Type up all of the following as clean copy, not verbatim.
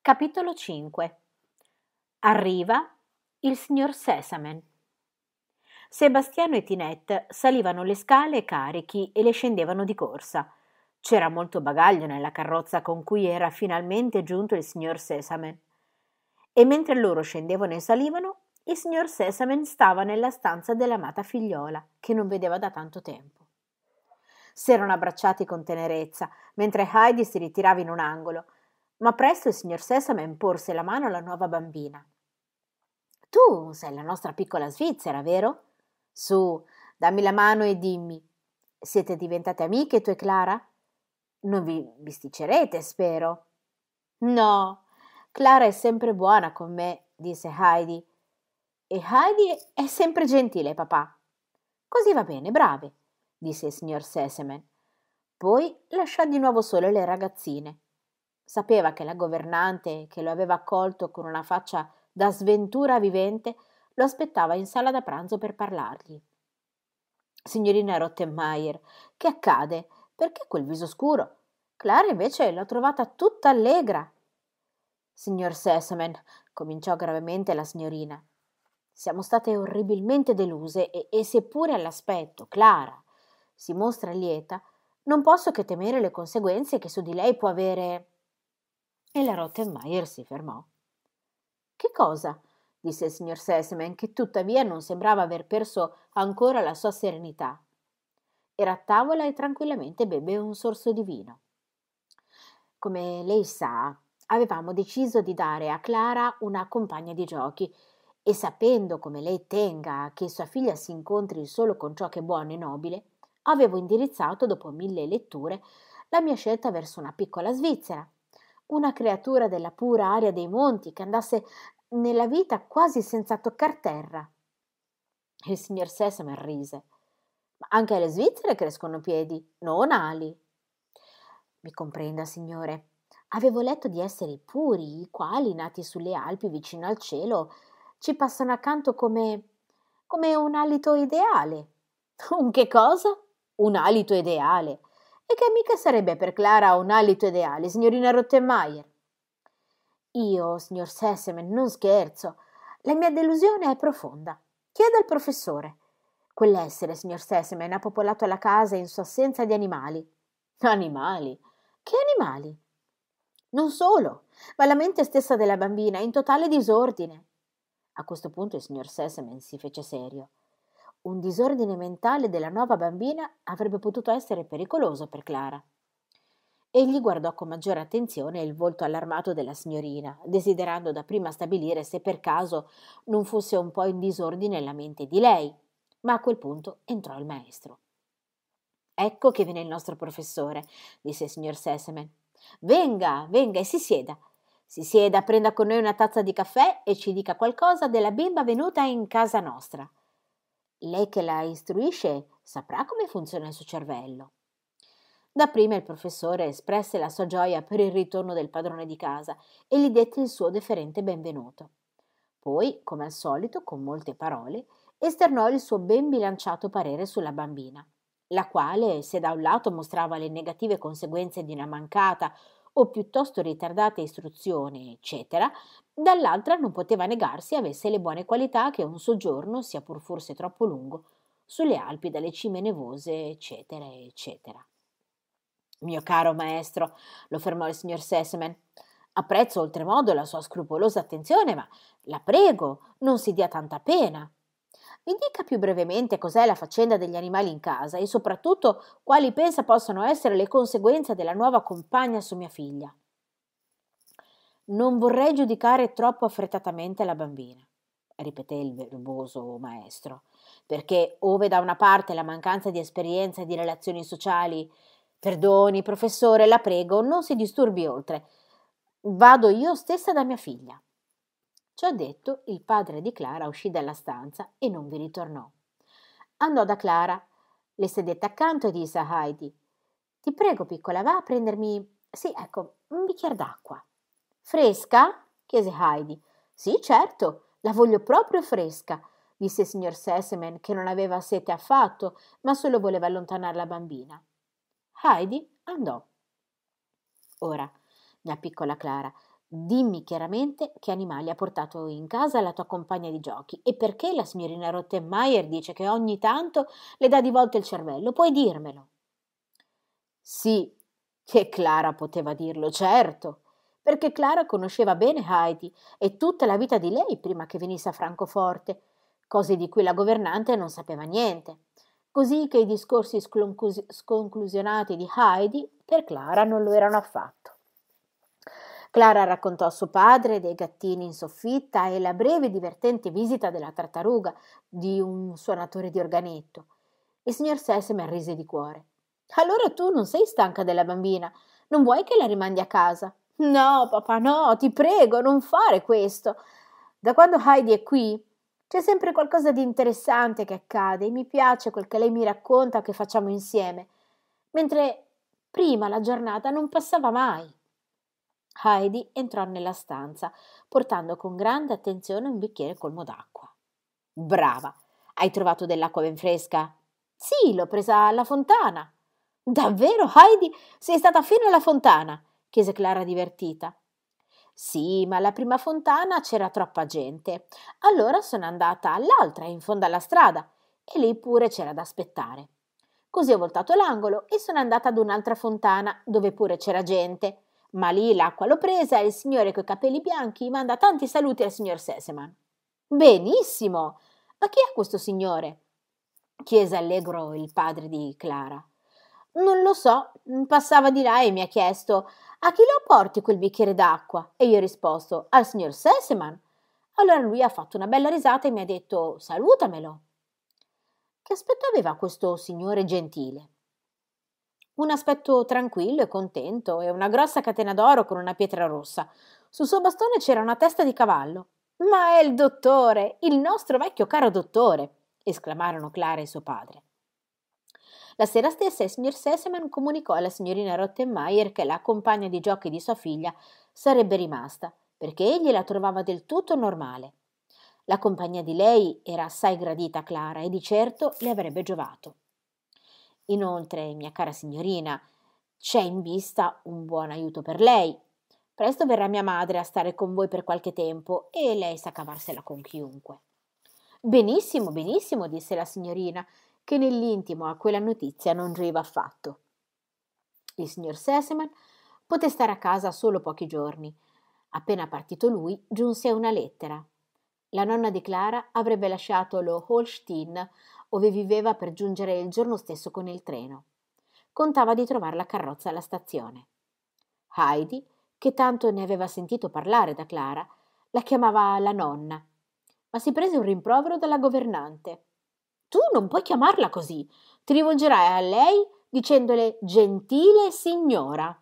Capitolo 5. Arriva il signor Sesamen. Sebastiano e Tinette salivano le scale carichi e le scendevano di corsa. C'era molto bagaglio nella carrozza con cui era finalmente giunto il signor Sesamen. E mentre loro scendevano e salivano, il signor Sesamen stava nella stanza dell'amata figliola, che non vedeva da tanto tempo. S'erano abbracciati con tenerezza, mentre Heidi si ritirava in un angolo, ma presto il signor Sesamen porse la mano alla nuova bambina. «Tu sei la nostra piccola svizzera, vero? Su, dammi la mano e dimmi, siete diventate amiche tu e Clara? Non vi bisticcerete, spero?» «No, Clara è sempre buona con me», disse Heidi. «E Heidi è sempre gentile, papà». «Così va bene, brave», disse il signor Sesamen. Poi lasciò di nuovo sole le ragazzine. Sapeva che la governante, che lo aveva accolto con una faccia da sventura vivente, lo aspettava in sala da pranzo per parlargli. «Signorina Rottenmeier, che accade? Perché quel viso scuro? Clara invece l'ho trovata tutta allegra». «Signor Sesamen», cominciò gravemente la signorina, «siamo state orribilmente deluse e seppure all'aspetto Clara si mostra lieta, non posso che temere le conseguenze che su di lei può avere». E la Rottenmeier si fermò. «Che cosa?» disse il signor Sesamen, che tuttavia non sembrava aver perso ancora la sua serenità. Era a tavola e tranquillamente beve un sorso di vino. «Come lei sa, avevamo deciso di dare a Clara una compagna di giochi e sapendo come lei tenga che sua figlia si incontri solo con ciò che è buono e nobile, avevo indirizzato, dopo 1000 letture, la mia scelta verso una piccola svizzera, una creatura della pura aria dei monti che andasse nella vita quasi senza toccar terra». Il signor Sesamen rise. «Ma anche alle svizzere crescono piedi, non ali». «Mi comprenda, signore. Avevo letto di esseri puri, i quali, nati sulle Alpi vicino al cielo, ci passano accanto come un alito ideale». «Un che cosa? Un alito ideale? E che mica sarebbe per Clara un alito ideale, signorina Rottenmeier?» «Io, signor Sesamen, non scherzo. La mia delusione è profonda. Chieda al professore. Quell'essere, signor Sesamen, ha popolato la casa in sua assenza di animali». «Animali? Che animali?» «Non solo, ma la mente stessa della bambina è in totale disordine». A questo punto il signor Sesamen si fece serio. Un disordine mentale della nuova bambina avrebbe potuto essere pericoloso per Clara. Egli guardò con maggiore attenzione il volto allarmato della signorina, desiderando dapprima stabilire se per caso non fosse un po' in disordine la mente di lei, ma a quel punto entrò il maestro. «Ecco che viene il nostro professore», disse il signor Sesamen. «Venga, venga e si sieda. Si sieda, prenda con noi una tazza di caffè e ci dica qualcosa della bimba venuta in casa nostra. Lei che la istruisce saprà come funziona il suo cervello». Dapprima il professore espresse la sua gioia per il ritorno del padrone di casa e gli dette il suo deferente benvenuto. Poi, come al solito, con molte parole, esternò il suo ben bilanciato parere sulla bambina, la quale, se da un lato mostrava le negative conseguenze di una mancata o piuttosto ritardata istruzione, eccetera, dall'altra non poteva negarsi avesse le buone qualità che un soggiorno, sia pur forse troppo lungo, sulle Alpi dalle cime nevose, eccetera, eccetera. «Mio caro maestro», lo fermò il signor Sesamen, «apprezzo oltremodo la sua scrupolosa attenzione, ma la prego, non si dia tanta pena. Mi dica più brevemente cos'è la faccenda degli animali in casa e soprattutto quali pensa possano essere le conseguenze della nuova compagna su mia figlia». «Non vorrei giudicare troppo affrettatamente la bambina», ripeté il verboso maestro, «perché ove da una parte la mancanza di esperienza e di relazioni sociali. Perdoni, professore, la prego, non si disturbi oltre. Vado io stessa da mia figlia». Ciò detto, il padre di Clara uscì dalla stanza e non vi ritornò. Andò da Clara, le sedette accanto e disse a Heidi: «Ti prego, piccola, va a prendermi, sì, ecco, un bicchiere d'acqua». «Fresca?» chiese Heidi. «Sì, certo, la voglio proprio fresca», disse il signor Sesamen, che non aveva sete affatto, ma solo voleva allontanare la bambina. Heidi andò. «Ora, mia piccola Clara, Dimmi chiaramente che animali ha portato in casa la tua compagna di giochi e perché la signorina Rottenmeier dice che ogni tanto le dà di volta il cervello. Puoi dirmelo. Sì, che Clara poteva dirlo, certo, perché Clara conosceva bene Heidi e tutta la vita di lei prima che venisse a Francoforte, cose di cui la governante non sapeva niente, così che i discorsi sconclusionati di Heidi per Clara non lo erano affatto. Clara raccontò a suo padre dei gattini in soffitta e la breve e divertente visita della tartaruga di un suonatore di organetto. Il signor Sesemann rise di cuore. Allora tu non sei stanca della bambina? Non vuoi che la rimandi a casa? No, papà, no, ti prego, non fare questo. Da quando Heidi è qui c'è sempre qualcosa di interessante che accade e mi piace quel che lei mi racconta che facciamo insieme, mentre prima la giornata non passava mai. Heidi entrò nella stanza, portando con grande attenzione un bicchiere colmo d'acqua. Brava! Hai trovato dell'acqua ben fresca? Sì, l'ho presa alla fontana. Davvero, Heidi? Sei stata fino alla fontana? Chiese Clara divertita. Sì, ma alla prima fontana c'era troppa gente. Allora sono andata all'altra, in fondo alla strada, e lì pure c'era da aspettare. Così ho voltato l'angolo e sono andata ad un'altra fontana, dove pure c'era gente. Ma lì l'acqua l'ho presa e il signore coi capelli bianchi manda tanti saluti al signor Sesemann. Benissimo! Ma chi è questo signore? Chiese allegro il padre di Clara. Non lo so, passava di là e mi ha chiesto a chi lo porti quel bicchiere d'acqua? E io ho risposto al signor Sesemann. Allora lui ha fatto una bella risata e mi ha detto salutamelo. Che aspetto aveva questo signore gentile? Un aspetto tranquillo e contento e una grossa catena d'oro con una pietra rossa. Sul suo bastone c'era una testa di cavallo. Ma è il dottore, il nostro vecchio caro dottore, esclamarono Clara e suo padre. La sera stessa il signor Sesemann comunicò alla signorina Rottenmeier che la compagna di giochi di sua figlia sarebbe rimasta, perché egli la trovava del tutto normale. La compagnia di lei era assai gradita a Clara e di certo le avrebbe giovato. Inoltre, mia cara signorina, c'è in vista un buon aiuto per lei. Presto verrà mia madre a stare con voi per qualche tempo e lei sa cavarsela con chiunque. Benissimo, benissimo, disse la signorina, che nell'intimo a quella notizia non gioiva affatto. Il signor Sesemann poté stare a casa solo pochi giorni. Appena partito lui, giunse una lettera. La nonna di Clara avrebbe lasciato lo Holstein, ove viveva per giungere il giorno stesso con il treno. Contava di trovar la carrozza alla stazione. Heidi, che tanto ne aveva sentito parlare da Clara, la chiamava la nonna, ma si prese un rimprovero dalla governante. Tu non puoi chiamarla così, ti rivolgerai a lei dicendole gentile signora.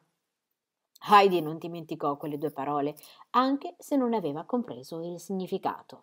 Heidi non dimenticò quelle due parole, anche se non ne aveva compreso il significato.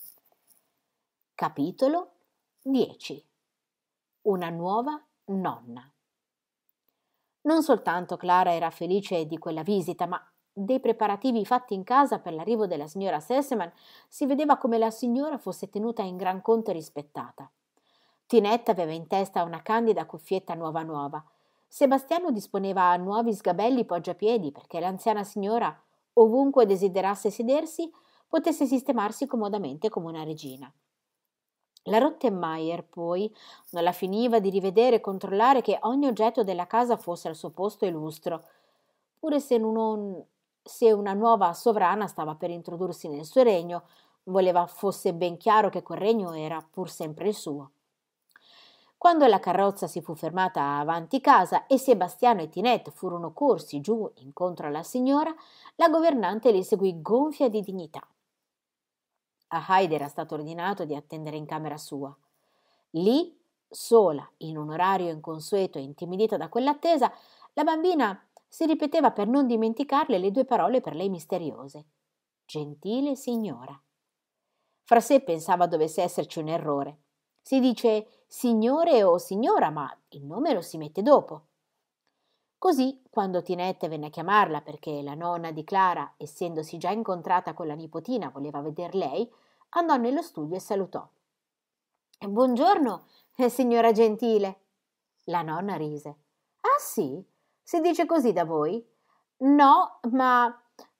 Capitolo 10. Una nuova nonna. Non soltanto Clara era felice di quella visita, ma dei preparativi fatti in casa per l'arrivo della signora Sesemann si vedeva come la signora fosse tenuta in gran conto e rispettata. Tinetta aveva in testa una candida cuffietta nuova nuova. Sebastiano disponeva a nuovi sgabelli poggiapiedi perché l'anziana signora, ovunque desiderasse sedersi, potesse sistemarsi comodamente come una regina. La Rottenmeier poi non la finiva di rivedere e controllare che ogni oggetto della casa fosse al suo posto e lustro, pure se una nuova sovrana stava per introdursi nel suo regno, voleva fosse ben chiaro che quel regno era pur sempre il suo. Quando la carrozza si fu fermata avanti casa e Sebastiano e Tinette furono corsi giù incontro alla signora, la governante li seguì gonfia di dignità. A Heidi era stato ordinato di attendere in camera sua. Lì, sola, in un orario inconsueto e intimidita da quell'attesa, la bambina si ripeteva per non dimenticarle le due parole per lei misteriose. Gentile signora. Fra sé pensava dovesse esserci un errore. Si dice signore o signora, ma il nome lo si mette dopo. Così, quando Tinette venne a chiamarla perché la nonna di Clara, essendosi già incontrata con la nipotina, voleva veder lei, andò nello studio e salutò. Buongiorno, signora gentile. La nonna rise. Ah sì? Si dice così da voi? No, ma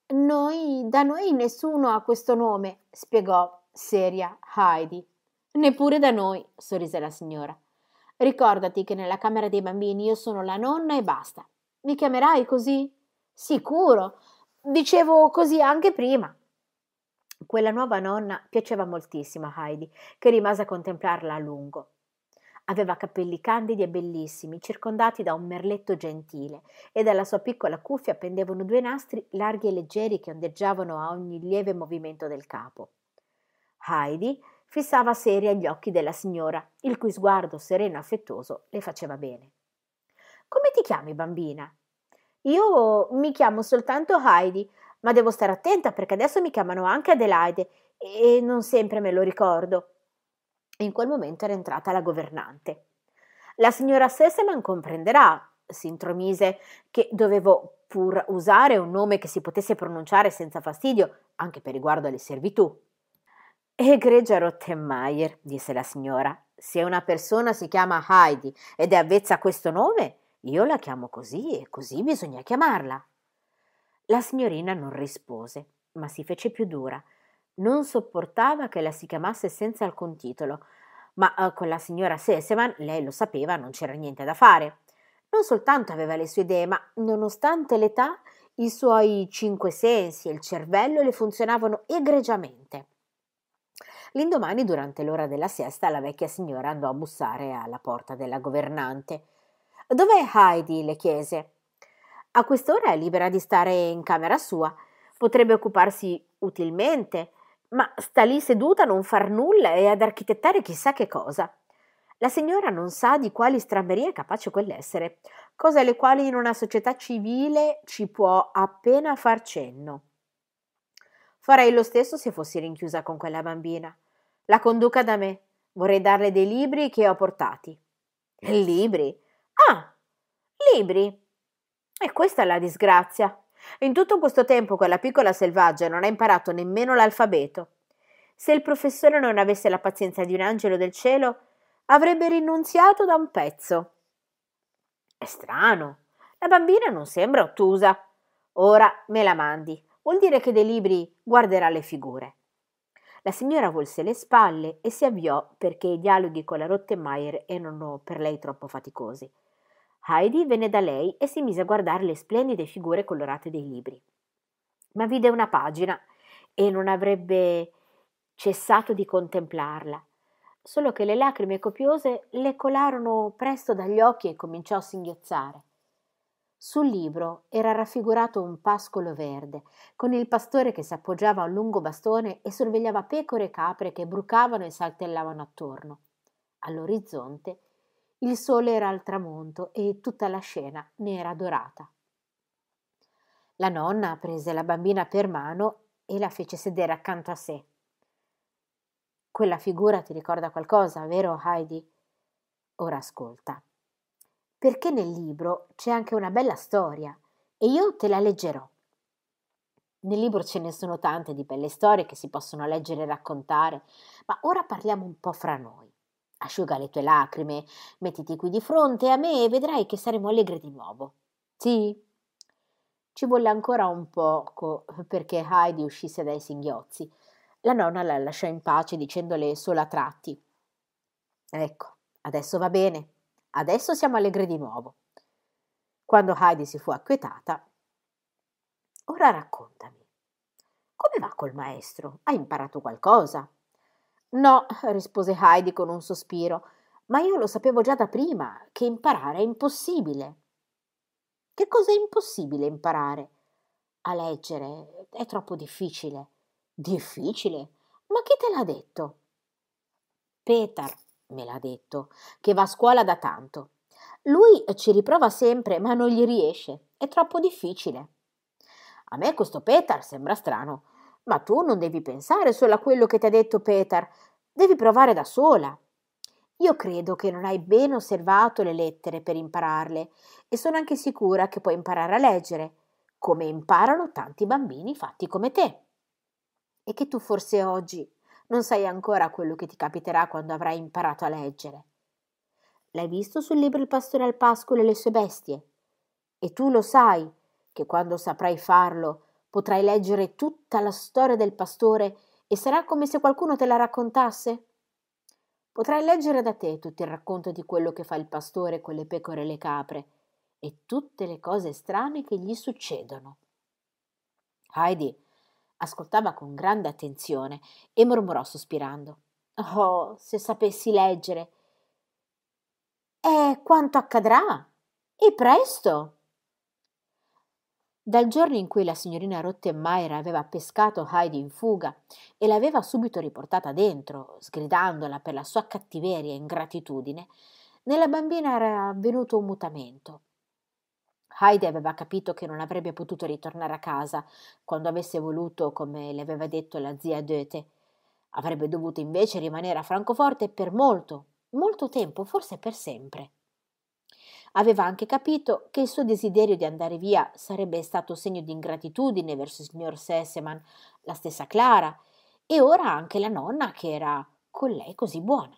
Da noi nessuno ha questo nome, spiegò seria Heidi. Neppure da noi, sorrise la signora. Ricordati che nella camera dei bambini io sono la nonna e basta. Mi chiamerai così? Sicuro. Dicevo così anche prima. Quella nuova nonna piaceva moltissimo a Heidi, che rimase a contemplarla a lungo. Aveva capelli candidi e bellissimi, circondati da un merletto gentile, e dalla sua piccola cuffia pendevano due nastri larghi e leggeri che ondeggiavano a ogni lieve movimento del capo. Heidi fissava seria gli occhi della signora, il cui sguardo sereno e affettuoso le faceva bene. «Come ti chiami, bambina?» «Io mi chiamo soltanto Heidi, ma devo stare attenta perché adesso mi chiamano anche Adelaide e non sempre me lo ricordo». In quel momento era entrata la governante. «La signora Sesemann comprenderà», si intromise, «che dovevo pur usare un nome che si potesse pronunciare senza fastidio anche per riguardo alle servitù». «Egregia Rottenmeier», disse la signora, «se una persona si chiama Heidi ed è avvezza a questo nome, io la chiamo così e così bisogna chiamarla». La signorina non rispose, ma si fece più dura. Non sopportava che la si chiamasse senza alcun titolo, ma con la signora Sesemann, lei lo sapeva, non c'era niente da fare. Non soltanto aveva le sue idee, ma nonostante l'età, i suoi cinque sensi e il cervello le funzionavano egregiamente. L'indomani, durante l'ora della siesta, la vecchia signora andò a bussare alla porta della governante. «Dov'è Heidi?» le chiese. «A quest'ora è libera di stare in camera sua. Potrebbe occuparsi utilmente, ma sta lì seduta a non far nulla e ad architettare chissà che cosa. La signora non sa di quali stramberie è capace quell'essere, cose alle quali in una società civile ci può appena far cenno. Farei lo stesso se fossi rinchiusa con quella bambina. La conduca da me. Vorrei darle dei libri che ho portati». «Libri? Ah, libri? E questa è la disgrazia. In tutto questo tempo quella piccola selvaggia non ha imparato nemmeno l'alfabeto. Se il professore non avesse la pazienza di un angelo del cielo, avrebbe rinunziato da un pezzo». «È strano. La bambina non sembra ottusa. Ora me la mandi. Vuol dire che dei libri guarderà le figure». La signora volse le spalle e si avviò perché i dialoghi con la Rottenmeier erano per lei troppo faticosi. Heidi venne da lei e si mise a guardare le splendide figure colorate dei libri. Ma vide una pagina e non avrebbe cessato di contemplarla, solo che le lacrime copiose le colarono presto dagli occhi e cominciò a singhiozzare. Sul libro era raffigurato un pascolo verde, con il pastore che si appoggiava a un lungo bastone e sorvegliava pecore e capre che brucavano e saltellavano attorno. All'orizzonte il sole era al tramonto e tutta la scena ne era dorata. La nonna prese la bambina per mano e la fece sedere accanto a sé. «Quella figura ti ricorda qualcosa, vero, Heidi? Ora ascolta. Perché nel libro c'è anche una bella storia e io te la leggerò. Nel libro ce ne sono tante di belle storie che si possono leggere e raccontare, ma ora parliamo un po' fra noi. Asciuga le tue lacrime, mettiti qui di fronte a me e vedrai che saremo allegri di nuovo. Sì?» Ci volle ancora un poco perché Heidi uscisse dai singhiozzi. La nonna la lasciò in pace dicendole solo a tratti: «Ecco, adesso va bene, adesso siamo allegri di nuovo». Quando Heidi si fu acquietata: «Ora raccontami, come va col maestro? Hai imparato qualcosa?» «No», rispose Heidi con un sospiro, «ma io lo sapevo già da prima, che imparare è impossibile». «Che cosa è impossibile imparare?» «A leggere è troppo difficile». «Difficile? Ma chi te l'ha detto?» «Petar me l'ha detto, che va a scuola da tanto. Lui ci riprova sempre, ma non gli riesce, è troppo difficile». «A me questo Petar sembra strano, ma tu non devi pensare solo a quello che ti ha detto Petar, devi provare da sola. Io credo che non hai ben osservato le lettere per impararle e sono anche sicura che puoi imparare a leggere, come imparano tanti bambini fatti come te. E che tu forse oggi non sai ancora quello che ti capiterà quando avrai imparato a leggere. L'hai visto sul libro Il pastore al pascolo e le sue bestie? E tu lo sai che quando saprai farlo Potrai leggere tutta la storia del pastore e sarà come se qualcuno te la raccontasse? Potrai leggere da te tutto il racconto di quello che fa il pastore con le pecore e le capre e tutte le cose strane che gli succedono. Heidi ascoltava con grande attenzione e mormorò sospirando: Oh, se sapessi leggere! E quanto accadrà? E presto! Dal giorno in cui la signorina Rottenmeier aveva pescato Heidi in fuga e l'aveva subito riportata dentro, sgridandola per la sua cattiveria e ingratitudine, nella bambina era avvenuto un mutamento. Heidi aveva capito che non avrebbe potuto ritornare a casa quando avesse voluto, come le aveva detto la zia Goethe. Avrebbe dovuto invece rimanere a Francoforte per molto, molto tempo, forse per sempre. Aveva anche capito che il suo desiderio di andare via sarebbe stato segno di ingratitudine verso il signor Sesemann, la stessa Clara, e ora anche la nonna che era con lei così buona.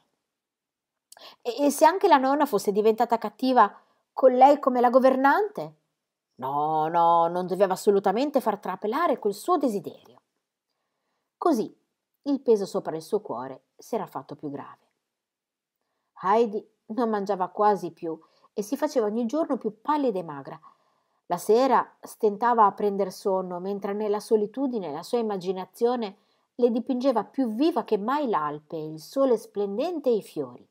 E se anche la nonna fosse diventata cattiva con lei come la governante? No, no, non doveva assolutamente far trapelare quel suo desiderio. Così il peso sopra il suo cuore si era fatto più grave. Heidi non mangiava quasi più e si faceva ogni giorno più pallida e magra. La sera stentava a prender sonno, mentre nella solitudine la sua immaginazione le dipingeva più viva che mai l'Alpe, il sole splendente e i fiori.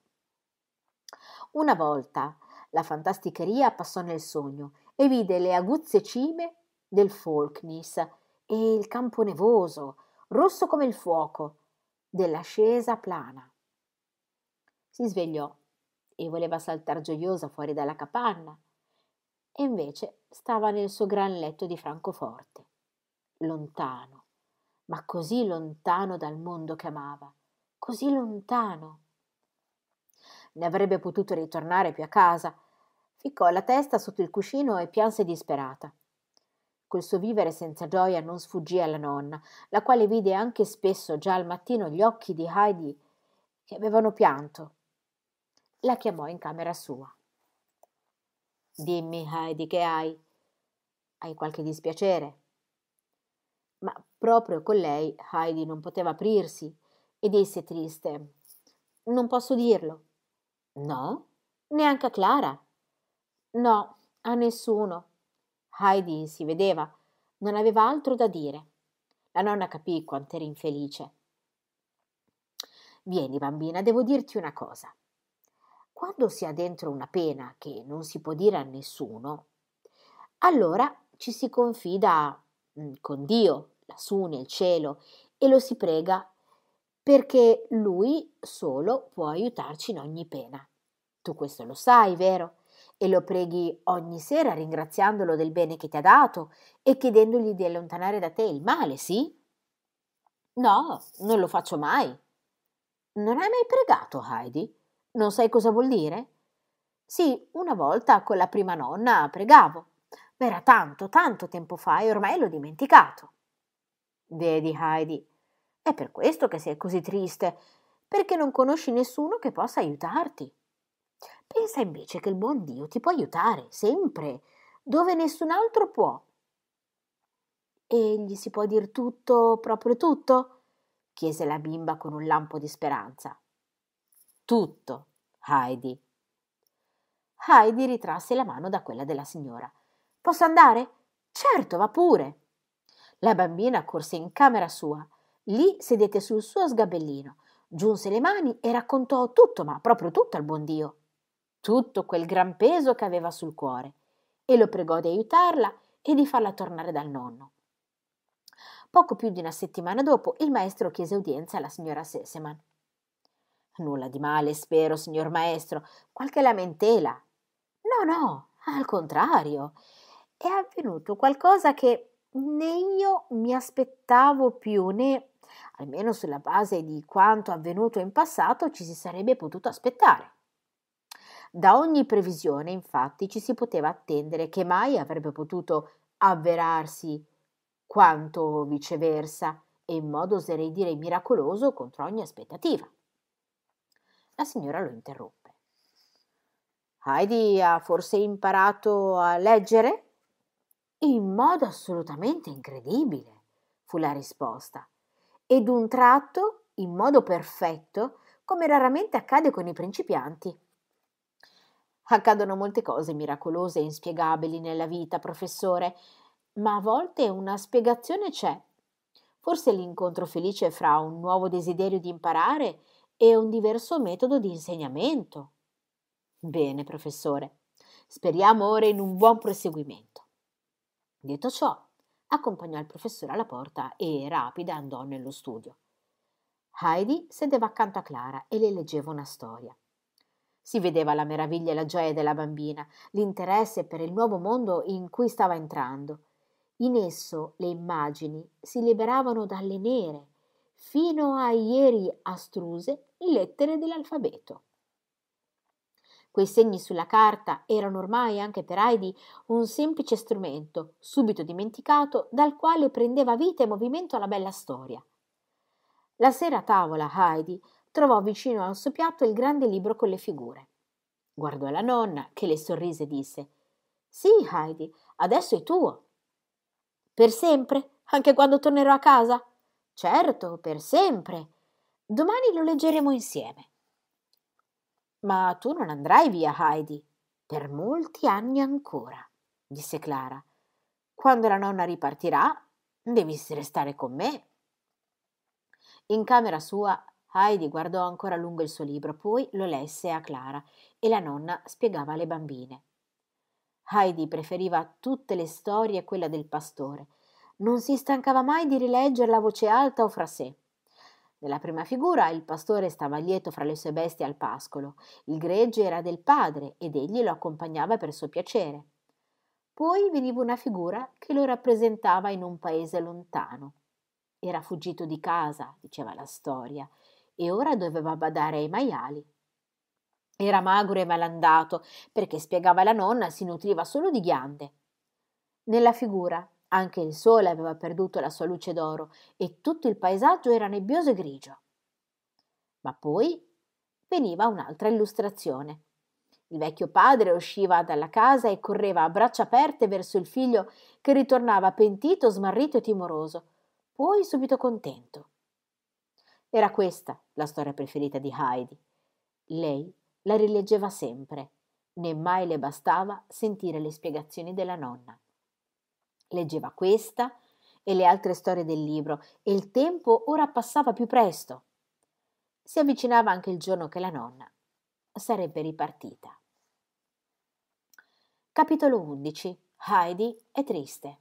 Una volta la fantasticheria passò nel sogno e vide le aguzze cime del Folknis e il campo nevoso, rosso come il fuoco, dell'ascesa plana. Si svegliò e voleva saltar gioiosa fuori dalla capanna, e invece stava nel suo gran letto di Francoforte, lontano, ma così lontano dal mondo che amava, così lontano. Ne avrebbe potuto ritornare più a casa. Ficcò la testa sotto il cuscino e pianse disperata. Col suo vivere senza gioia non sfuggì alla nonna, la quale vide anche spesso già al mattino gli occhi di Heidi che avevano pianto. La chiamò in camera sua. Dimmi, Heidi, che hai? Hai qualche dispiacere? Ma proprio con lei Heidi non poteva aprirsi e disse triste: Non posso dirlo. No? Neanche a Clara? No, a nessuno. Heidi si vedeva, non aveva altro da dire. La nonna capì quant'era infelice. Vieni, bambina, devo dirti una cosa. Quando si ha dentro una pena che non si può dire a nessuno, allora ci si confida con Dio, lassù nel cielo, e lo si prega perché Lui solo può aiutarci in ogni pena. Tu questo lo sai, vero? E lo preghi ogni sera ringraziandolo del bene che ti ha dato e chiedendogli di allontanare da te il male, sì? No, non lo faccio mai. Non hai mai pregato, Heidi? Non sai cosa vuol dire? Sì, una volta con la prima nonna pregavo. Ma era tanto, tanto tempo fa e ormai l'ho dimenticato. Vedi, Heidi, è per questo che sei così triste, perché non conosci nessuno che possa aiutarti. Pensa invece che il buon Dio ti può aiutare, sempre, dove nessun altro può. E gli si può dir tutto, proprio tutto? Chiese la bimba con un lampo di speranza. Tutto, Heidi. Heidi ritrasse la mano da quella della signora. Posso andare? Certo, va pure. La bambina corse in camera sua. Lì sedette sul suo sgabellino, giunse le mani e raccontò tutto, ma proprio tutto al buon Dio. Tutto quel gran peso che aveva sul cuore, e lo pregò di aiutarla e di farla tornare dal nonno. Poco più di una settimana dopo il maestro chiese udienza alla signora Sesemann. Nulla di male, spero, signor maestro, qualche lamentela. No, no, al contrario, è avvenuto qualcosa che né io mi aspettavo più, né, almeno sulla base di quanto avvenuto in passato, ci si sarebbe potuto aspettare. Da ogni previsione, infatti, ci si poteva attendere che mai avrebbe potuto avverarsi quanto viceversa, e in modo oserei dire miracoloso contro ogni aspettativa. La signora lo interruppe. Heidi ha forse imparato a leggere? In modo assolutamente incredibile, fu la risposta, e d'un tratto, in modo perfetto, come raramente accade con i principianti. Accadono molte cose miracolose e inspiegabili nella vita, professore, ma a volte una spiegazione c'è. Forse l'incontro felice fra un nuovo desiderio di imparare e un diverso metodo di insegnamento. Bene, professore, speriamo ora in un buon proseguimento. Detto ciò, accompagnò il professore alla porta e, rapida, andò nello studio. Heidi sedeva accanto a Clara e le leggeva una storia. Si vedeva la meraviglia e la gioia della bambina, l'interesse per il nuovo mondo in cui stava entrando. In esso le immagini si liberavano dalle nere, fino a ieri astruse, lettere dell'alfabeto. Quei segni sulla carta erano ormai anche per Heidi un semplice strumento, subito dimenticato, dal quale prendeva vita e movimento la bella storia. La sera a tavola Heidi trovò vicino al suo piatto il grande libro con le figure. Guardò la nonna, che le sorrise e disse: «Sì, Heidi, adesso è tuo». «Per sempre? Anche quando tornerò a casa?» «Certo, per sempre. Domani lo leggeremo insieme». «Ma tu non andrai via, Heidi, per molti anni ancora», disse Clara. «Quando la nonna ripartirà, devi restare con me». In camera sua, Heidi guardò ancora a lungo il suo libro, poi lo lesse a Clara e la nonna spiegava alle bambine. Heidi preferiva tutte le storie a quella del pastore. Non si stancava mai di rileggerla a voce alta o fra sé. Nella prima figura il pastore stava lieto fra le sue bestie al pascolo. Il gregge era del padre ed egli lo accompagnava per suo piacere. Poi veniva una figura che lo rappresentava in un paese lontano. Era fuggito di casa, diceva la storia, e ora doveva badare ai maiali. Era magro e malandato, perché, spiegava la nonna, si nutriva solo di ghiande. Nella figura anche il sole aveva perduto la sua luce d'oro e tutto il paesaggio era nebbioso e grigio. Ma poi veniva un'altra illustrazione. Il vecchio padre usciva dalla casa e correva a braccia aperte verso il figlio che ritornava pentito, smarrito e timoroso, poi subito contento. Era questa la storia preferita di Heidi. Lei la rileggeva sempre, né mai le bastava sentire le spiegazioni della nonna. Leggeva questa e le altre storie del libro e il tempo ora passava più presto. Si avvicinava anche il giorno che la nonna sarebbe ripartita. Capitolo 11. Heidi è triste.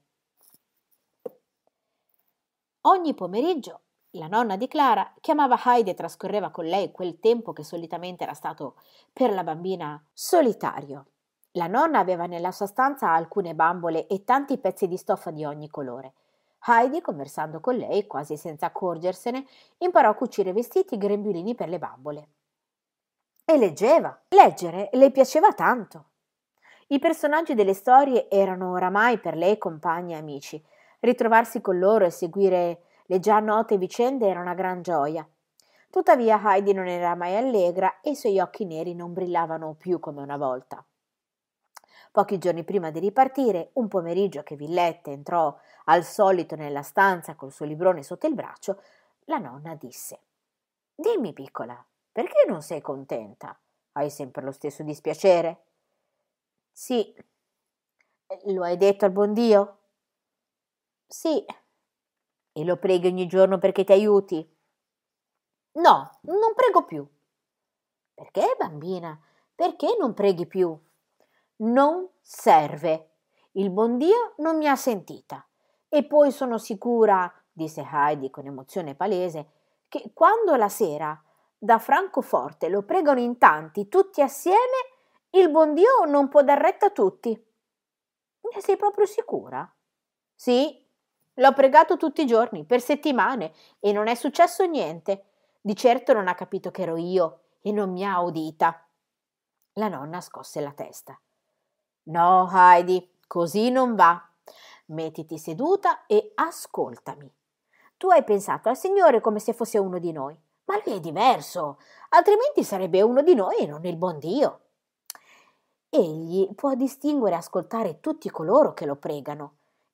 Ogni pomeriggio la nonna di Clara chiamava Heidi e trascorreva con lei quel tempo che solitamente era stato per la bambina solitario. La nonna aveva nella sua stanza alcune bambole e tanti pezzi di stoffa di ogni colore. Heidi, conversando con lei, quasi senza accorgersene, imparò a cucire vestiti e grembiulini per le bambole. E leggeva. Leggere le piaceva tanto. I personaggi delle storie erano oramai per lei compagni e amici. Ritrovarsi con loro e seguire le già note vicende era una gran gioia. Tuttavia Heidi non era mai allegra e i suoi occhi neri non brillavano più come una volta. Pochi giorni prima di ripartire, un pomeriggio che Villette entrò al solito nella stanza col suo librone sotto il braccio, la nonna disse: «Dimmi, piccola, perché non sei contenta? Hai sempre lo stesso dispiacere?» «Sì». «Lo hai detto al buon Dio?» «Sì». «E lo preghi ogni giorno perché ti aiuti?» «No, non prego più». «Perché, bambina? Perché non preghi più?» «Non serve. Il buon Dio non mi ha sentita. E poi sono sicura», disse Heidi con emozione palese, «che quando la sera da Francoforte lo pregano in tanti, tutti assieme, il buon Dio non può dar retta a tutti». «Ne sei proprio sicura?» «Sì, l'ho pregato tutti i giorni, per settimane, e non è successo niente. Di certo non ha capito che ero io e non mi ha udita». La nonna scosse la testa. «No, Heidi, così non va. Mettiti seduta e ascoltami. Tu hai pensato al Signore come se fosse uno di noi, ma Lui è diverso, altrimenti sarebbe uno di noi e non il buon Dio. Egli può distinguere e ascoltare tutti coloro che lo pregano.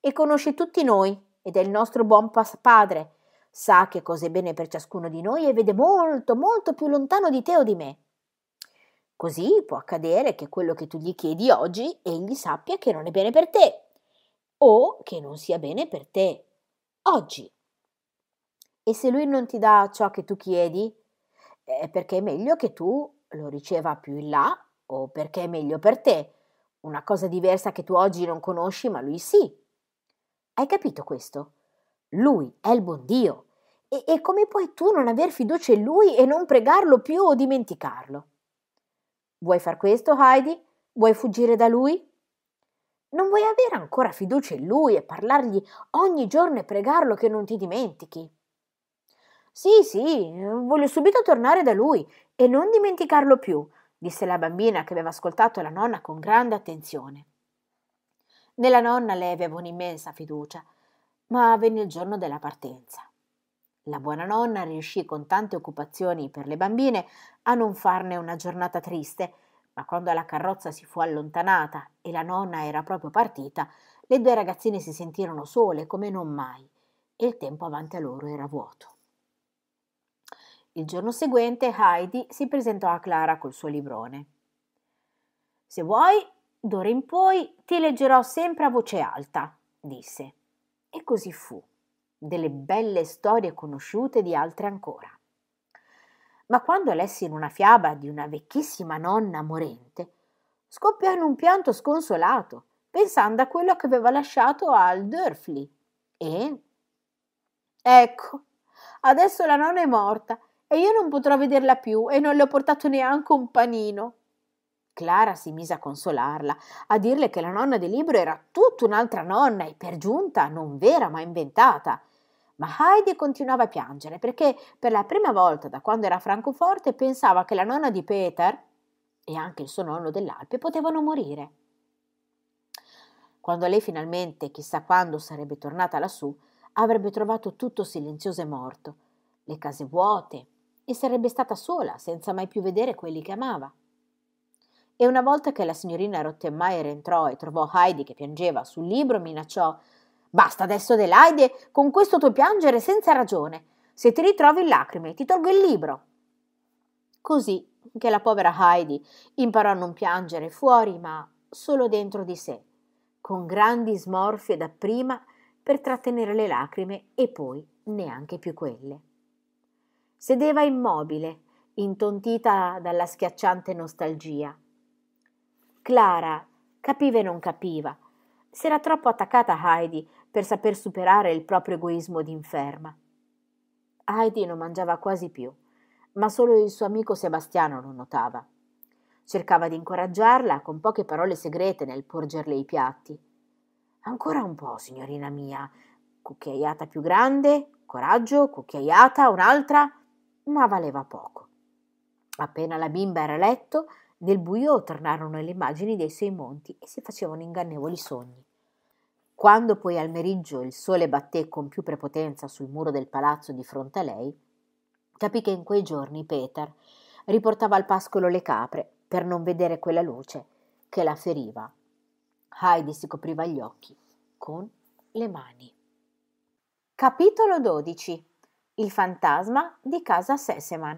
e conosce tutti noi ed è il nostro buon padre. Sa che cosa è bene per ciascuno di noi e vede molto, molto più lontano di te o di me. Così può accadere che quello che tu gli chiedi oggi egli sappia che non è bene per te o che non sia bene per te oggi. E se lui non ti dà ciò che tu chiedi, è perché è meglio che tu lo riceva più in là o perché è meglio per te, una cosa diversa che tu oggi non conosci, ma lui sì. Hai capito questo? Lui è il buon Dio. E come puoi tu non aver fiducia in lui e non pregarlo più o dimenticarlo? Vuoi far questo, Heidi? Vuoi fuggire da lui? Non vuoi avere ancora fiducia in lui e parlargli ogni giorno e pregarlo che non ti dimentichi? Sì, sì, voglio subito tornare da lui e non dimenticarlo più, disse la bambina che aveva ascoltato la nonna con grande attenzione. Nella nonna lei aveva un'immensa fiducia, ma venne il giorno della partenza. La buona nonna riuscì con tante occupazioni per le bambine a non farne una giornata triste, ma quando la carrozza si fu allontanata e la nonna era proprio partita, le due ragazzine si sentirono sole come non mai e il tempo avanti a loro era vuoto. Il giorno seguente Heidi si presentò a Clara col suo librone. «Se vuoi, d'ora in poi ti leggerò sempre a voce alta», disse. E così fu. Delle belle storie conosciute di altre ancora. Ma quando lessi in una fiaba di una vecchissima nonna morente, scoppiò in un pianto sconsolato, pensando a quello che aveva lasciato al Durfli. E ecco, adesso la nonna è morta e io non potrò vederla più e non le ho portato neanche un panino. Clara si mise a consolarla, a dirle che la nonna del libro era tutta un'altra nonna e per giunta non vera ma inventata. Ma Heidi continuava a piangere perché per la prima volta da quando era a Francoforte pensava che la nonna di Peter e anche il suo nonno dell'Alpe potevano morire. Quando lei finalmente, chissà quando, sarebbe tornata lassù, avrebbe trovato tutto silenzioso e morto, le case vuote, e sarebbe stata sola, senza mai più vedere quelli che amava. E una volta che la signorina Rottenmeier entrò e trovò Heidi che piangeva sul libro, minacciò: «Basta adesso, Adelaide, con questo tuo piangere senza ragione. Se ti ritrovi in lacrime, ti tolgo il libro». Così che la povera Heidi imparò a non piangere fuori, ma solo dentro di sé, con grandi smorfie dapprima per trattenere le lacrime e poi neanche più quelle. Sedeva immobile, intontita dalla schiacciante nostalgia. Clara capiva e non capiva. S'era troppo attaccata a Heidi per saper superare il proprio egoismo d'inferma. Heidi non mangiava quasi più, ma solo il suo amico Sebastiano lo notava. Cercava di incoraggiarla con poche parole segrete nel porgerle i piatti. «Ancora un po', signorina mia. Cucchiaiata più grande, coraggio, cucchiaiata, un'altra», ma valeva poco. Appena la bimba era a letto, nel buio tornarono le immagini dei suoi monti e si facevano ingannevoli sogni. Quando poi al meriggio il sole batté con più prepotenza sul muro del palazzo di fronte a lei, capì che in quei giorni Peter riportava al pascolo le capre per non vedere quella luce che la feriva. Heidi si copriva gli occhi con le mani. Capitolo 12. Il fantasma di casa Sesemann.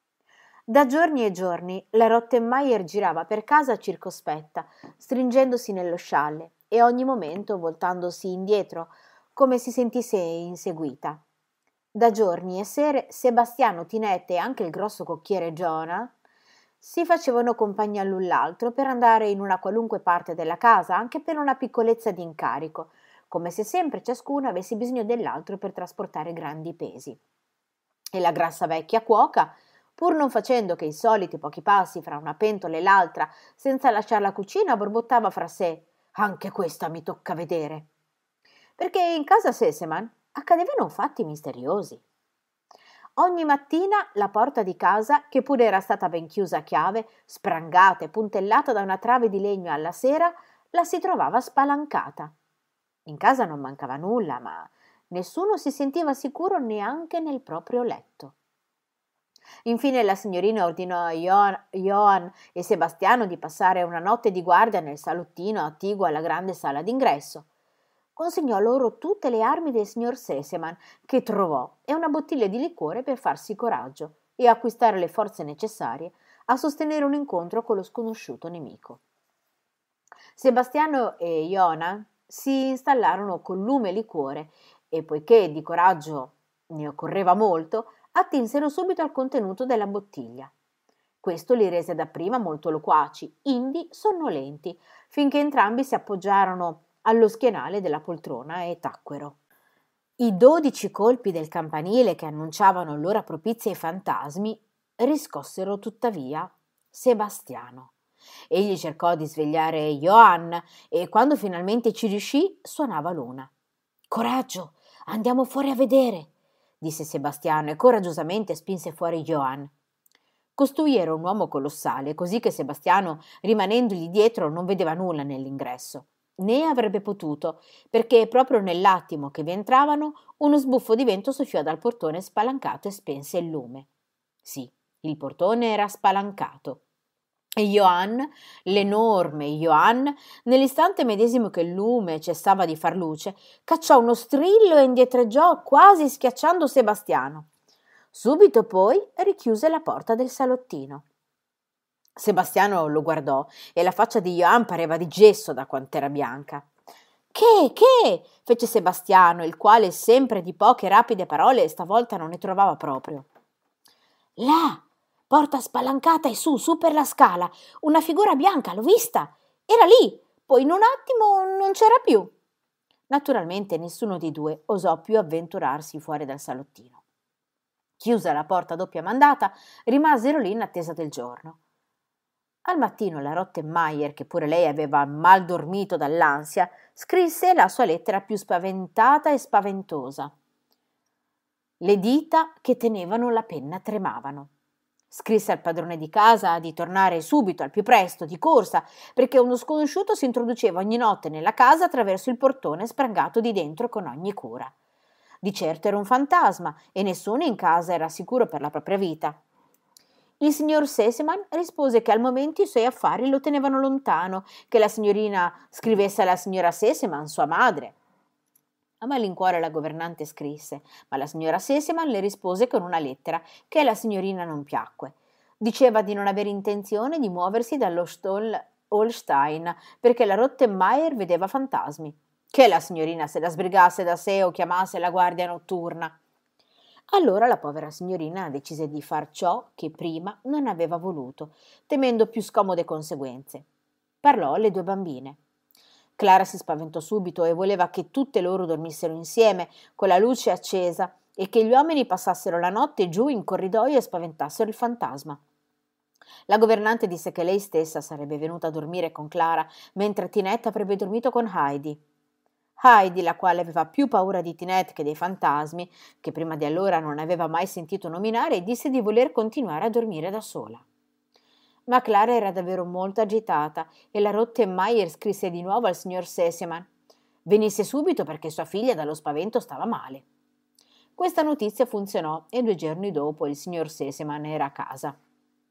Da giorni e giorni la Rottenmeier girava per casa circospetta, stringendosi nello scialle e ogni momento voltandosi indietro, come si sentisse inseguita. Da giorni e sere Sebastiano, Tinette e anche il grosso cocchiere Jonah si facevano compagnia l'un l'altro per andare in una qualunque parte della casa, anche per una piccolezza di incarico, come se sempre ciascuno avesse bisogno dell'altro per trasportare grandi pesi. E la grassa vecchia cuoca, pur non facendo che i soliti pochi passi fra una pentola e l'altra, senza lasciar la cucina, borbottava fra sé: «Anche questa mi tocca vedere», perché in casa Sesemann accadevano fatti misteriosi. Ogni mattina la porta di casa, che pure era stata ben chiusa a chiave, sprangata e puntellata da una trave di legno alla sera, la si trovava spalancata. In casa non mancava nulla, ma nessuno si sentiva sicuro neanche nel proprio letto. Infine la signorina ordinò a Johann e Sebastiano di passare una notte di guardia nel salottino attiguo alla grande sala d'ingresso. consegnò loro tutte le armi del signor Sesemann che trovò e una bottiglia di liquore per farsi coraggio e acquistare le forze necessarie a sostenere un incontro con lo sconosciuto nemico. Sebastiano e Johann si installarono con lume e liquore e, poiché di coraggio ne occorreva molto, attinsero subito al contenuto della bottiglia. Questo li rese dapprima molto loquaci, indi sonnolenti, finché entrambi si appoggiarono allo schienale della poltrona e tacquero. I 12 colpi del campanile che annunciavano l'ora propizia ai fantasmi riscossero tuttavia Sebastiano. Egli cercò di svegliare Johann e quando finalmente ci riuscì suonava l'una. «Coraggio, andiamo fuori a vedere», disse Sebastiano e coraggiosamente spinse fuori Johann. Costui era un uomo colossale, così che Sebastiano, rimanendogli dietro, non vedeva nulla nell'ingresso. Né avrebbe potuto, perché proprio nell'attimo che vi entravano uno sbuffo di vento soffiò dal portone spalancato e spense il lume. Sì, il portone era spalancato. E Johann, l'enorme Johann, nell'istante medesimo che il lume cessava di far luce, cacciò uno strillo e indietreggiò quasi schiacciando Sebastiano. Subito poi richiuse la porta del salottino. Sebastiano lo guardò e la faccia di Johann pareva di gesso da quant'era bianca. Che? Fece Sebastiano, il quale, sempre di poche rapide parole, stavolta non ne trovava proprio. Là, porta spalancata e su per la scala, una figura bianca, l'ho vista, era lì, poi in un attimo non c'era più. Naturalmente nessuno dei due osò più avventurarsi fuori dal salottino. Chiusa la porta a doppia mandata, rimasero lì in attesa del giorno. Al mattino la Rottenmeier, che pure lei aveva mal dormito dall'ansia, scrisse la sua lettera più spaventata e spaventosa. Le dita che tenevano la penna tremavano. Scrisse al padrone di casa di tornare subito, al più presto, di corsa, perché uno sconosciuto si introduceva ogni notte nella casa attraverso il portone sprangato di dentro con ogni cura. Di certo era un fantasma e nessuno in casa era sicuro per la propria vita. Il signor Sesemann rispose che al momento i suoi affari lo tenevano lontano, che la signorina scrivesse alla signora Sesemann, sua madre. A malincuore la governante scrisse, ma la signora Sesemann le rispose con una lettera che alla signorina non piacque. Diceva di non avere intenzione di muoversi dallo Stall Holstein perché la Rottenmeier vedeva fantasmi. Che la signorina se la sbrigasse da sé o chiamasse la guardia notturna. Allora la povera signorina decise di far ciò che prima non aveva voluto, temendo più scomode conseguenze. Parlò alle 2 bambine. Clara si spaventò subito e voleva che tutte loro dormissero insieme, con la luce accesa, e che gli uomini passassero la notte giù in corridoio e spaventassero il fantasma. La governante disse che lei stessa sarebbe venuta a dormire con Clara, mentre Tinette avrebbe dormito con Heidi. Heidi, la quale aveva più paura di Tinette che dei fantasmi, che prima di allora non aveva mai sentito nominare, disse di voler continuare a dormire da sola. Ma Clara era davvero molto agitata e la Rottenmeier scrisse di nuovo al signor Sesemann. Venisse subito perché sua figlia dallo spavento stava male. Questa notizia funzionò e 2 giorni dopo il signor Sesemann era a casa.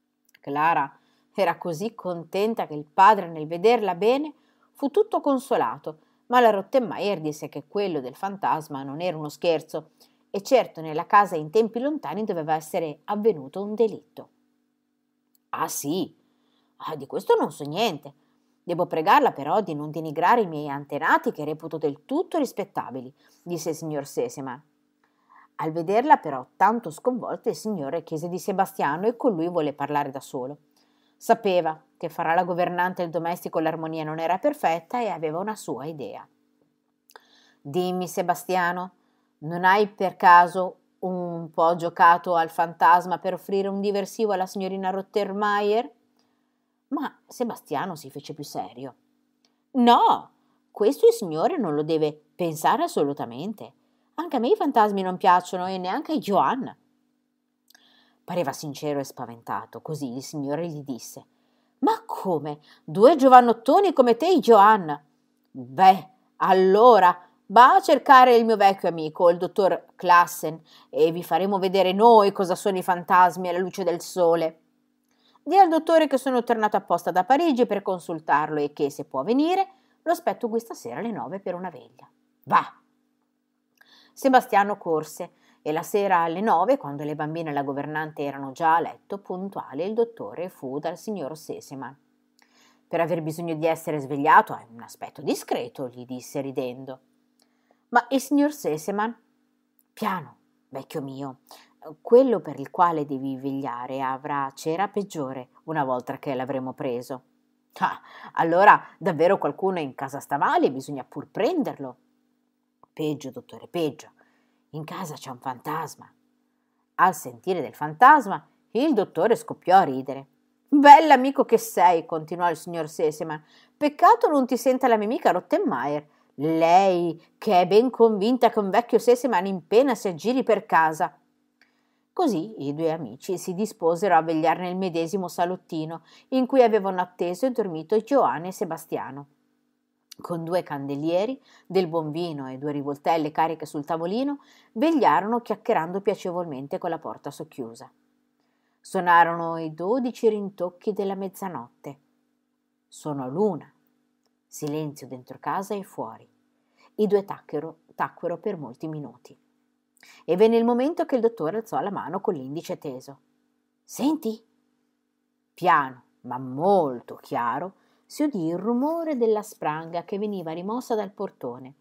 Clara era così contenta che il padre, nel vederla bene, fu tutto consolato, ma la Rottenmeier disse che quello del fantasma non era uno scherzo e certo nella casa in tempi lontani doveva essere avvenuto un delitto. Ah sì, di questo non so niente. Devo pregarla però di non denigrare i miei antenati che reputo del tutto rispettabili, disse il signor Sesemann. Al vederla però tanto sconvolta il signore chiese di Sebastiano e con lui volle parlare da solo. Sapeva che farà la governante e il domestico l'armonia non era perfetta e aveva una sua idea. Dimmi, Sebastiano, non hai per caso un po' giocato al fantasma per offrire un diversivo alla signorina Rottenmeier? Ma Sebastiano si fece più serio. No, questo il signore non lo deve pensare assolutamente. Anche a me i fantasmi non piacciono e neanche a Johann. Pareva sincero e spaventato, così il signore gli disse: Ma come? 2 giovanottoni come te e Johann? Beh, allora va a cercare il mio vecchio amico, il dottor Classen, e vi faremo vedere noi cosa sono i fantasmi alla luce del sole. Dì al dottore che sono tornato apposta da Parigi per consultarlo e che, se può venire, lo aspetto questa sera alle 9 per una veglia. Va! Sebastiano corse e la sera alle 9, quando le bambine e la governante erano già a letto, puntuale, il dottore fu dal signor Sesemann. Per aver bisogno di essere svegliato hai un aspetto discreto, gli disse ridendo. Ma il signor Sesemann? Piano, vecchio mio, quello per il quale devi vegliare avrà cera peggiore una volta che l'avremo preso. Ah, allora davvero qualcuno in casa sta male e bisogna pur prenderlo. Peggio, dottore, peggio. In casa c'è un fantasma. Al sentire del fantasma, il dottore scoppiò a ridere. Bell'amico che sei, continuò il signor Sesemann. Peccato non ti senta la mia amica Rottenmeier. Lei, che è ben convinta che un vecchio Sesemann in pena si aggiri per casa. Così i due amici si disposero a vegliare nel medesimo salottino in cui avevano atteso e dormito Giovanni e Sebastiano. Con 2 candelieri, del buon vino e 2 rivoltelle cariche sul tavolino, vegliarono chiacchierando piacevolmente con la porta socchiusa. Suonarono i 12 rintocchi della mezzanotte. Sonò l'1. Silenzio dentro casa e fuori. I due tacquero per molti minuti. E venne il momento che il dottore alzò la mano con l'indice teso. Senti? Piano, ma molto chiaro, si udì il rumore della spranga che veniva rimossa dal portone.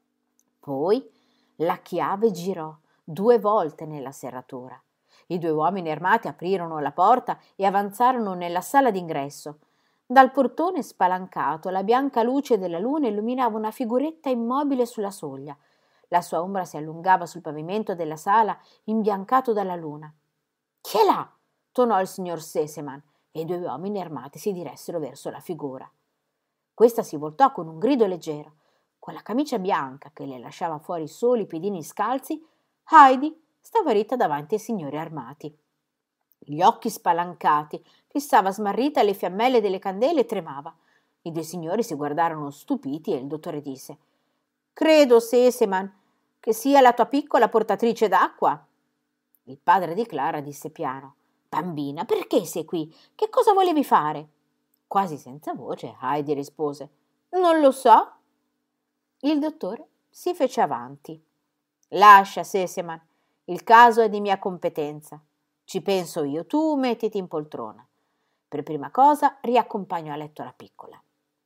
Poi la chiave girò 2 volte nella serratura. I 2 uomini armati aprirono la porta e avanzarono nella sala d'ingresso. Dal portone spalancato la bianca luce della luna illuminava una figuretta immobile sulla soglia. La sua ombra si allungava sul pavimento della sala, imbiancato dalla luna. «Chi è là?» tonò il signor Sesemann, e i 2 uomini armati si diressero verso la figura. Questa si voltò con un grido leggero. Con la camicia bianca che le lasciava fuori solo i piedini scalzi, Heidi stava ritta davanti ai signori armati. Gli occhi spalancati, fissava smarrita le fiammelle delle candele e tremava. I 2 signori si guardarono stupiti e il dottore disse: «Credo, Sesemann, che sia la tua piccola portatrice d'acqua». Il padre di Clara disse piano: «Bambina, perché sei qui? Che cosa volevi fare?» Quasi senza voce Heidi rispose: «Non lo so». Il dottore si fece avanti. «Lascia, Sesemann, il caso è di mia competenza. Ci penso io, tu mettiti in poltrona. Per prima cosa riaccompagno a letto la piccola».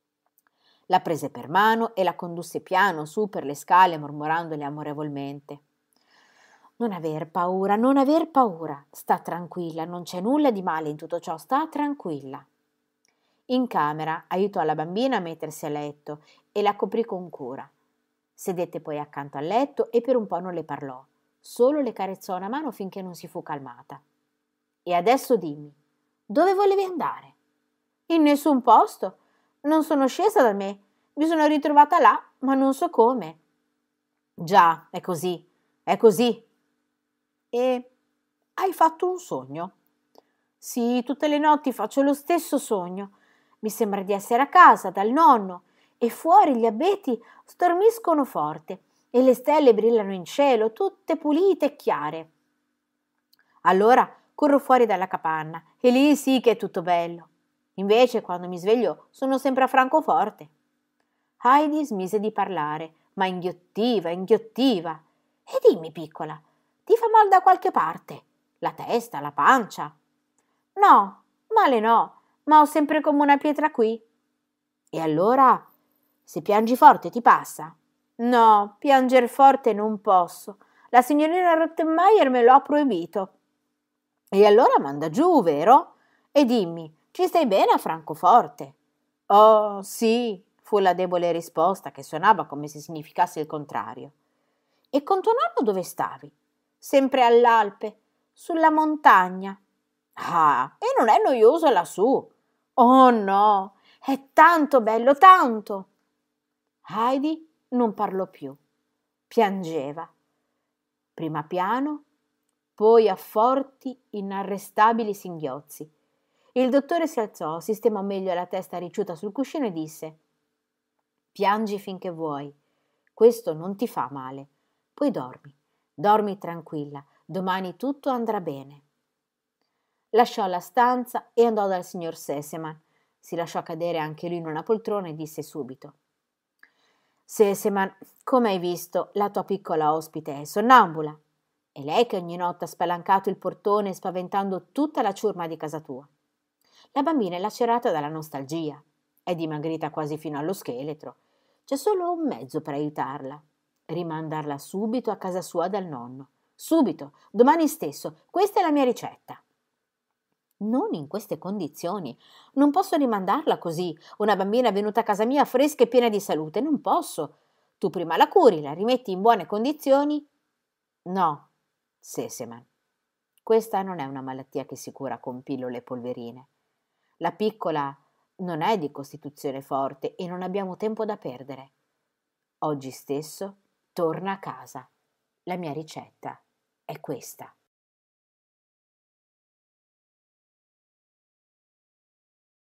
La prese per mano e la condusse piano su per le scale mormorandole amorevolmente: «Non aver paura, non aver paura. Sta tranquilla, non c'è nulla di male in tutto ciò, sta tranquilla». In camera aiutò la bambina a mettersi a letto e la coprì con cura. Sedette poi accanto al letto e per un po' non le parlò, solo le carezzò una mano finché non si fu calmata. «E adesso dimmi, dove volevi andare?» «In nessun posto. Non sono scesa da me. Mi sono ritrovata là, ma non so come». «Già, è così, è così». «E hai fatto un sogno?» «Sì, tutte le notti faccio lo stesso sogno. Mi sembra di essere a casa dal nonno e fuori gli abeti stormiscono forte e le stelle brillano in cielo, tutte pulite e chiare. Allora corro fuori dalla capanna e lì sì che è tutto bello. Invece quando mi sveglio sono sempre a Francoforte». Heidi smise di parlare, ma inghiottiva, inghiottiva. «E dimmi, piccola, ti fa mal da qualche parte? La testa, la pancia?» «No, male no, ma ho sempre come una pietra qui». «E allora, se piangi forte ti passa?» «No, pianger forte non posso. La signorina Rottenmeier me lo ha proibito». «E allora manda giù, vero? E dimmi, ci stai bene a Francoforte?» «Oh, sì», fu la debole risposta che suonava come se significasse il contrario. «E con tuo nonno dove stavi?» «Sempre all'Alpe, sulla montagna». «Ah, e non è noioso lassù?» «Oh no, è tanto bello, tanto!» Heidi non parlò più. Piangeva. Prima piano, poi a forti, inarrestabili singhiozzi. Il dottore si alzò, sistemò meglio la testa ricciuta sul cuscino e disse: «Piangi finché vuoi. Questo non ti fa male. Poi dormi. Dormi tranquilla. Domani tutto andrà bene». Lasciò la stanza e andò dal signor Sesemann. Si lasciò cadere anche lui in una poltrona e disse subito: Seseman, come hai visto, la tua piccola ospite è sonnambula. È lei che ogni notte ha spalancato il portone spaventando tutta la ciurma di casa tua. La bambina è lacerata dalla nostalgia, è dimagrita quasi fino allo scheletro. C'è solo un mezzo per aiutarla: rimandarla subito a casa sua dal nonno. Subito, domani stesso, questa è la mia ricetta. Non in queste condizioni. Non posso rimandarla così. Una bambina è venuta a casa mia fresca e piena di salute. Non posso. Tu prima la curi, la rimetti in buone condizioni. No, Seseman. Questa non è una malattia che si cura con pillole e polverine. La piccola non è di costituzione forte e non abbiamo tempo da perdere. Oggi stesso torna a casa. La mia ricetta è questa.